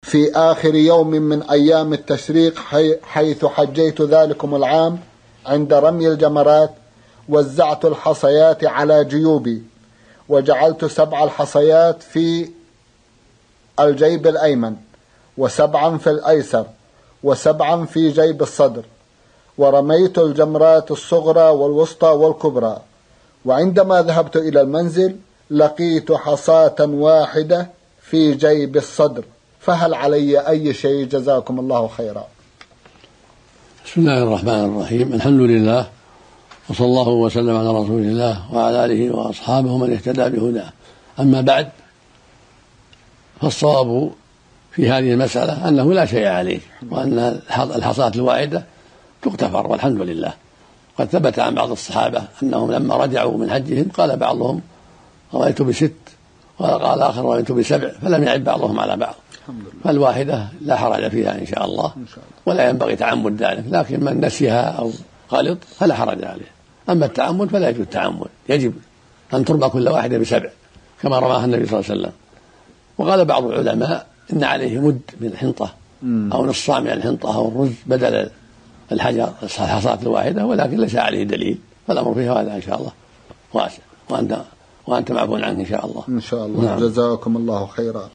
في آخر يوم من أيام التشريق حيث حجيت ذلكم العام عند رمي الجمرات وزعت الحصيات على جيوبي، وجعلت 7 الحصيات في الجيب الأيمن، و7 في الأيسر، و7 في جيب الصدر، ورميت الجمرات الصغرى والوسطى والكبرى. وعندما ذهبت إلى المنزل لقيت حصاة واحدة في جيب الصدر، فهل علي أي شيء؟ جزاكم الله خيرا. بسم الله الرحمن الرحيم. الحمد لله، وصلى الله وسلم على رسول الله وعلى آله وأصحابه من اهتدى بهداه. أما بعد، فالصواب في هذه المسألة أنه لا شيء عليه، وأن الحصاة الواحدة تغتفر والحمد لله. قد ثبت عن بعض الصحابة أنهم لما رجعوا من حجهم قال بعضهم رميت ب6 وقال آخر رميت ب7، فلم يعد بعضهم على بعض. فالواحدة لا حرج فيها إن شاء الله، ولا ينبغي تعمد ذلك، لكن من نسيها أو غلط فلا حرج عليه. أما التعمد فلا يجوز التعمد، يجب أن ترمى كل واحدة ب7 كما رماها النبي صلى الله عليه وسلم. وقال بعض العلماء إن عليه مد من الحنطة أو نص صاع من الحنطة أو الرز بدل الحجر الحصاة الواحدة، ولكن ليس عليه دليل، فالأمر فيه هذا إن شاء الله واسع، وأنت معفو عنه إن شاء الله. إن شاء الله. نعم. جزاكم الله خيرا.